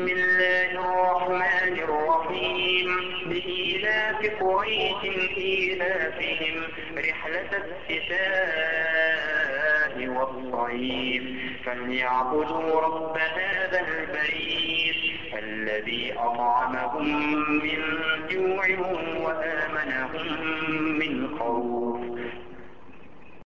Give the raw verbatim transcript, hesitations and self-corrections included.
بسم الله الرحمن الرحيم لإيلاف قريش إيلافهم رحلة الشتاء والصيف فليعبدوا رب هذا البيت الذي أطعمهم من جوع وآمنهم